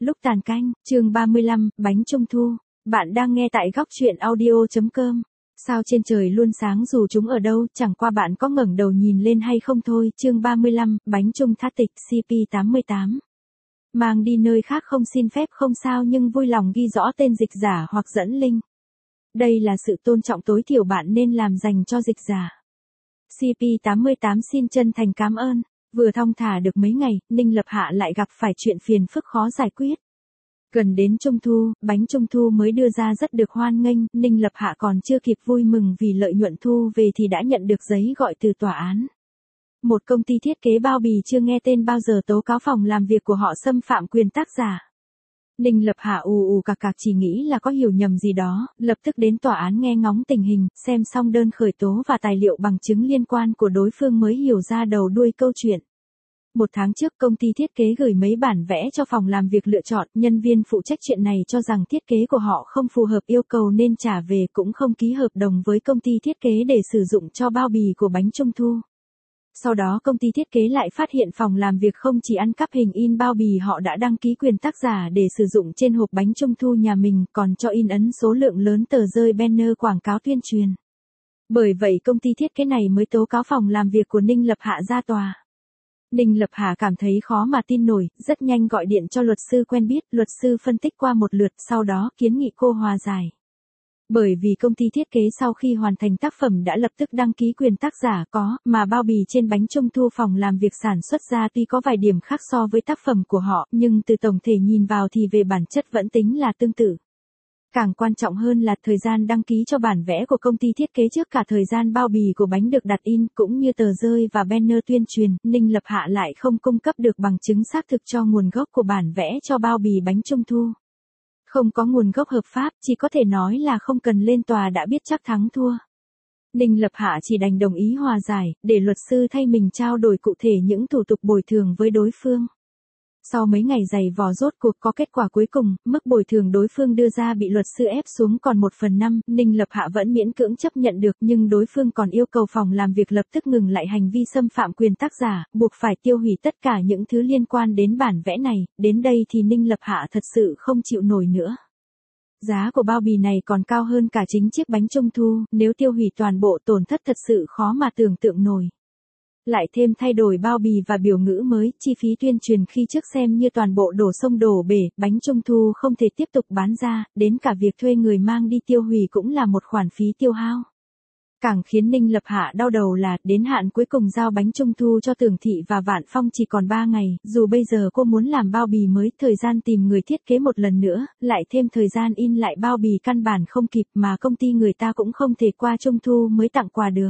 Lúc tàn canh, chương 35, bánh trung thu. Bạn đang nghe tại góc truyện audio.com. Sao trên trời luôn sáng dù chúng ở đâu, chẳng qua bạn có ngẩng đầu nhìn lên hay không thôi. Chương 35, bánh trung thát tịch CP88. Mang đi nơi khác không xin phép không sao nhưng vui lòng ghi rõ tên dịch giả hoặc dẫn link. Đây là sự tôn trọng tối thiểu bạn nên làm dành cho dịch giả. CP88 xin chân thành cảm ơn. Vừa thong thả được mấy ngày, Ninh Lập Hạ lại gặp phải chuyện phiền phức khó giải quyết. Gần đến Trung thu, bánh Trung thu mới đưa ra rất được hoan nghênh, Ninh Lập Hạ còn chưa kịp vui mừng vì lợi nhuận thu về thì đã nhận được giấy gọi từ tòa án. Một công ty thiết kế bao bì chưa nghe tên bao giờ tố cáo phòng làm việc của họ xâm phạm quyền tác giả. Ninh Lập Hạ ù cạc chỉ nghĩ là có hiểu nhầm gì đó, lập tức đến tòa án nghe ngóng tình hình, xem xong đơn khởi tố và tài liệu bằng chứng liên quan của đối phương mới hiểu ra đầu đuôi câu chuyện. Một tháng trước công ty thiết kế gửi mấy bản vẽ cho phòng làm việc lựa chọn, nhân viên phụ trách chuyện này cho rằng thiết kế của họ không phù hợp yêu cầu nên trả về cũng không ký hợp đồng với công ty thiết kế để sử dụng cho bao bì của bánh Trung thu. Sau đó công ty thiết kế lại phát hiện phòng làm việc không chỉ ăn cắp hình in bao bì họ đã đăng ký quyền tác giả để sử dụng trên hộp bánh Trung thu nhà mình, còn cho in ấn số lượng lớn tờ rơi banner quảng cáo tuyên truyền. Bởi vậy công ty thiết kế này mới tố cáo phòng làm việc của Ninh Lập Hạ ra tòa. Ninh Lập Hạ cảm thấy khó mà tin nổi, rất nhanh gọi điện cho luật sư quen biết, luật sư phân tích qua một lượt, sau đó kiến nghị cô hòa giải. Bởi vì công ty thiết kế sau khi hoàn thành tác phẩm đã lập tức đăng ký quyền tác giả có, mà bao bì trên bánh Trung thu phòng làm việc sản xuất ra tuy có vài điểm khác so với tác phẩm của họ, nhưng từ tổng thể nhìn vào thì về bản chất vẫn tính là tương tự. Càng quan trọng hơn là thời gian đăng ký cho bản vẽ của công ty thiết kế trước cả thời gian bao bì của bánh được đặt in, cũng như tờ rơi và banner tuyên truyền, Ninh Lập Hạ lại không cung cấp được bằng chứng xác thực cho nguồn gốc của bản vẽ cho bao bì bánh Trung thu. Không có nguồn gốc hợp pháp, chỉ có thể nói là không cần lên tòa đã biết chắc thắng thua. Ninh Lập Hạ chỉ đành đồng ý hòa giải, để luật sư thay mình trao đổi cụ thể những thủ tục bồi thường với đối phương. Sau mấy ngày giày vò rốt cuộc có kết quả cuối cùng, mức bồi thường đối phương đưa ra bị luật sư ép xuống còn 1/5, Ninh Lập Hạ vẫn miễn cưỡng chấp nhận được nhưng đối phương còn yêu cầu phòng làm việc lập tức ngừng lại hành vi xâm phạm quyền tác giả, buộc phải tiêu hủy tất cả những thứ liên quan đến bản vẽ này, đến đây thì Ninh Lập Hạ thật sự không chịu nổi nữa. Giá của bao bì này còn cao hơn cả chính chiếc bánh Trung thu, nếu tiêu hủy toàn bộ tổn thất thật sự khó mà tưởng tượng nổi. Lại thêm thay đổi bao bì và biểu ngữ mới, chi phí tuyên truyền khi trước xem như toàn bộ đổ sông đổ bể, bánh Trung thu không thể tiếp tục bán ra, đến cả việc thuê người mang đi tiêu hủy cũng là một khoản phí tiêu hao. Càng khiến Ninh Lập Hạ đau đầu là, đến hạn cuối cùng giao bánh Trung thu cho Tưởng Thị và Vạn Phong chỉ còn 3 ngày, dù bây giờ cô muốn làm bao bì mới, thời gian tìm người thiết kế một lần nữa, lại thêm thời gian in lại bao bì căn bản không kịp mà công ty người ta cũng không thể qua Trung thu mới tặng quà được.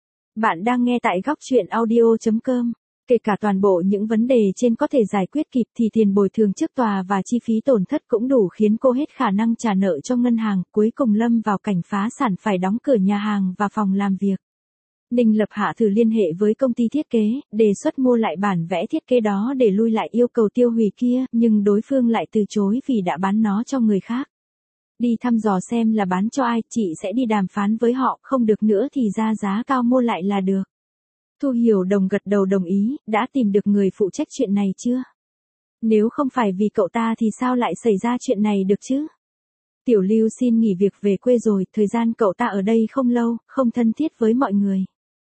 Bạn đang nghe tại góc truyện audio.com. Kể cả toàn bộ những vấn đề trên có thể giải quyết kịp thì tiền bồi thường trước tòa và chi phí tổn thất cũng đủ khiến cô hết khả năng trả nợ cho ngân hàng, cuối cùng lâm vào cảnh phá sản phải đóng cửa nhà hàng và phòng làm việc. Ninh Lập Hạ thử liên hệ với công ty thiết kế, đề xuất mua lại bản vẽ thiết kế đó để lui lại yêu cầu tiêu hủy kia, nhưng đối phương lại từ chối vì đã bán nó cho người khác. Đi thăm dò xem là bán cho ai, chị sẽ đi đàm phán với họ, không được nữa thì ra giá cao mua lại là được. Thu Hiểu Đồng gật đầu đồng ý, đã tìm được người phụ trách chuyện này chưa? Nếu không phải vì cậu ta thì sao lại xảy ra chuyện này được chứ? Tiểu Lưu xin nghỉ việc về quê rồi, thời gian cậu ta ở đây không lâu, không thân thiết với mọi người.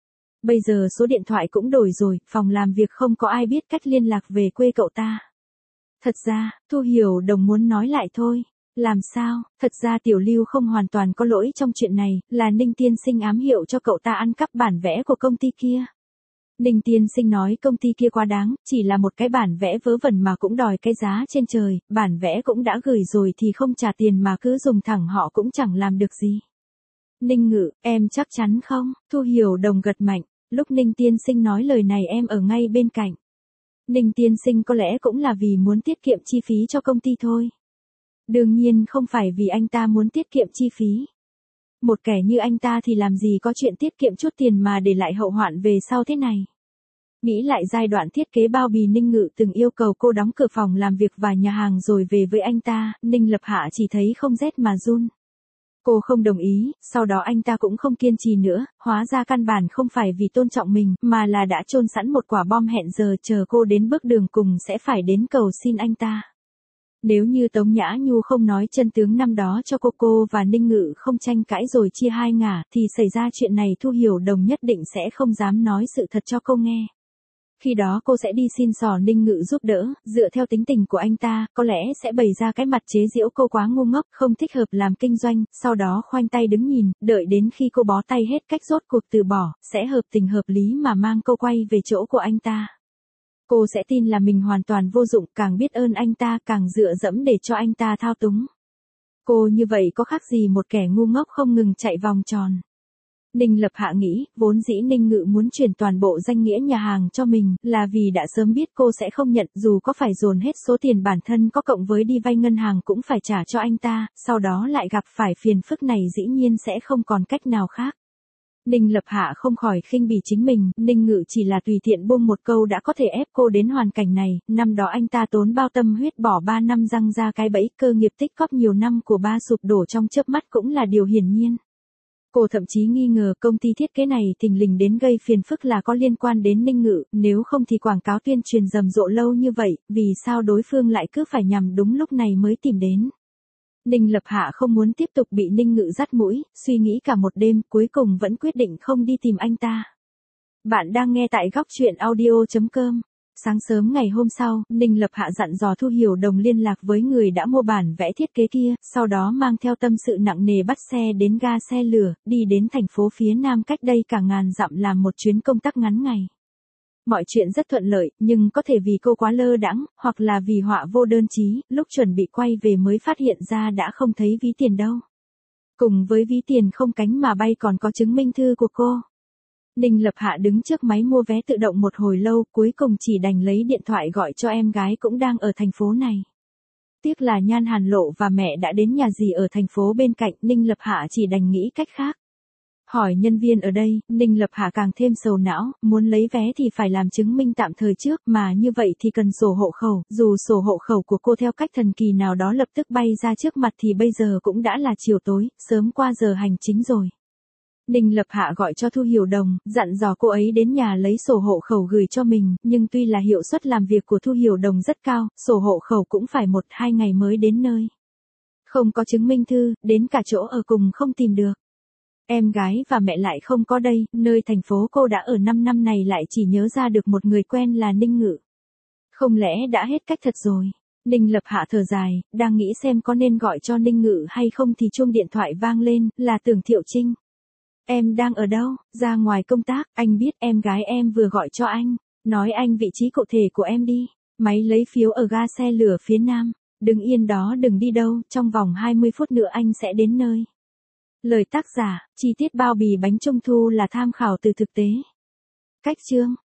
Bây giờ số điện thoại cũng đổi rồi, phòng làm việc không có ai biết cách liên lạc về quê cậu ta. Thật ra, Thu Hiểu Đồng muốn nói lại thôi. Làm sao, thật ra Tiểu Lưu không hoàn toàn có lỗi trong chuyện này, là Ninh Tiên Sinh ám hiệu cho cậu ta ăn cắp bản vẽ của công ty kia. Ninh Tiên Sinh nói công ty kia quá đáng, chỉ là một cái bản vẽ vớ vẩn mà cũng đòi cái giá trên trời, bản vẽ cũng đã gửi rồi thì không trả tiền mà cứ dùng thẳng họ cũng chẳng làm được gì. Ninh Ngự, em chắc chắn không? Thu Hiểu Đồng gật mạnh, lúc Ninh Tiên Sinh nói lời này em ở ngay bên cạnh. Ninh Tiên Sinh có lẽ cũng là vì muốn tiết kiệm chi phí cho công ty thôi. Đương nhiên không phải vì anh ta muốn tiết kiệm chi phí. Một kẻ như anh ta thì làm gì có chuyện tiết kiệm chút tiền mà để lại hậu hoạn về sau thế này. Nghĩ lại giai đoạn thiết kế bao bì Ninh Ngự từng yêu cầu cô đóng cửa phòng làm việc và nhà hàng rồi về với anh ta, Ninh Lập Hạ chỉ thấy không rét mà run. Cô không đồng ý, sau đó anh ta cũng không kiên trì nữa, hóa ra căn bản không phải vì tôn trọng mình, mà là đã chôn sẵn một quả bom hẹn giờ chờ cô đến bước đường cùng sẽ phải đến cầu xin anh ta. Nếu như Tống Nhã Nhu không nói chân tướng năm đó cho cô và Ninh Ngự không tranh cãi rồi chia hai ngả, thì xảy ra chuyện này Thu Hiểu Đồng nhất định sẽ không dám nói sự thật cho cô nghe. Khi đó cô sẽ đi xin xỏ Ninh Ngự giúp đỡ, dựa theo tính tình của anh ta, có lẽ sẽ bày ra cái mặt chế giễu cô quá ngu ngốc, không thích hợp làm kinh doanh, sau đó khoanh tay đứng nhìn, đợi đến khi cô bó tay hết cách rốt cuộc từ bỏ, sẽ hợp tình hợp lý mà mang cô quay về chỗ của anh ta. Cô sẽ tin là mình hoàn toàn vô dụng, càng biết ơn anh ta, càng dựa dẫm để cho anh ta thao túng. Cô như vậy có khác gì một kẻ ngu ngốc không ngừng chạy vòng tròn. Ninh Lập Hạ nghĩ, vốn dĩ Ninh Ngự muốn chuyển toàn bộ danh nghĩa nhà hàng cho mình, là vì đã sớm biết cô sẽ không nhận, dù có phải dồn hết số tiền bản thân có cộng với đi vay ngân hàng cũng phải trả cho anh ta, sau đó lại gặp phải phiền phức này dĩ nhiên sẽ không còn cách nào khác. Ninh Lập Hạ không khỏi khinh bỉ chính mình, Ninh Ngự chỉ là tùy tiện buông một câu đã có thể ép cô đến hoàn cảnh này, năm đó anh ta tốn bao tâm huyết bỏ 3 năm răng ra cái bẫy, cơ nghiệp tích cóp nhiều năm của ba sụp đổ trong chớp mắt cũng là điều hiển nhiên. Cô thậm chí nghi ngờ công ty thiết kế này thình lình đến gây phiền phức là có liên quan đến Ninh Ngự, nếu không thì quảng cáo tuyên truyền rầm rộ lâu như vậy, vì sao đối phương lại cứ phải nhằm đúng lúc này mới tìm đến. Ninh Lập Hạ không muốn tiếp tục bị Ninh Ngự dắt mũi, suy nghĩ cả một đêm, cuối cùng vẫn quyết định không đi tìm anh ta. Bạn đang nghe tại góc truyện audio.com. Sáng sớm ngày hôm sau, Ninh Lập Hạ dặn dò Thu Hiểu Đồng liên lạc với người đã mua bản vẽ thiết kế kia, sau đó mang theo tâm sự nặng nề bắt xe đến ga xe lửa, đi đến thành phố phía Nam cách đây cả ngàn dặm làm một chuyến công tác ngắn ngày. Mọi chuyện rất thuận lợi, nhưng có thể vì cô quá lơ đãng, hoặc là vì họa vô đơn chí, lúc chuẩn bị quay về mới phát hiện ra đã không thấy ví tiền đâu. Cùng với ví tiền không cánh mà bay còn có chứng minh thư của cô. Ninh Lập Hạ đứng trước máy mua vé tự động một hồi lâu, cuối cùng chỉ đành lấy điện thoại gọi cho em gái cũng đang ở thành phố này. Tiếc là Nhan Hàn Lộ và mẹ đã đến nhà dì ở thành phố bên cạnh, Ninh Lập Hạ chỉ đành nghĩ cách khác. Hỏi nhân viên ở đây, Ninh Lập Hạ càng thêm sầu não, muốn lấy vé thì phải làm chứng minh tạm thời trước, mà như vậy thì cần sổ hộ khẩu, dù sổ hộ khẩu của cô theo cách thần kỳ nào đó lập tức bay ra trước mặt thì bây giờ cũng đã là chiều tối, sớm qua giờ hành chính rồi. Ninh Lập Hạ gọi cho Thu Hiểu Đồng, dặn dò cô ấy đến nhà lấy sổ hộ khẩu gửi cho mình, nhưng tuy là hiệu suất làm việc của Thu Hiểu Đồng rất cao, sổ hộ khẩu cũng phải 1-2 ngày mới đến nơi. Không có chứng minh thư, đến cả chỗ ở cùng không tìm được. Em gái và mẹ lại không có đây, nơi thành phố cô đã ở 5 năm này lại chỉ nhớ ra được một người quen là Ninh Ngự. Không lẽ đã hết cách thật rồi? Ninh Lập Hạ thở dài, đang nghĩ xem có nên gọi cho Ninh Ngự hay không thì chuông điện thoại vang lên, là Tưởng Thiệu Trinh. Em đang ở đâu? Ra ngoài công tác, anh biết em gái em vừa gọi cho anh. Nói anh vị trí cụ thể của em đi. Máy lấy phiếu ở ga xe lửa phía Nam. Đừng yên đó đừng đi đâu, trong vòng 20 phút nữa anh sẽ đến nơi. Lời tác giả, chi tiết bao bì bánh trung thu là tham khảo từ thực tế. Cách chương.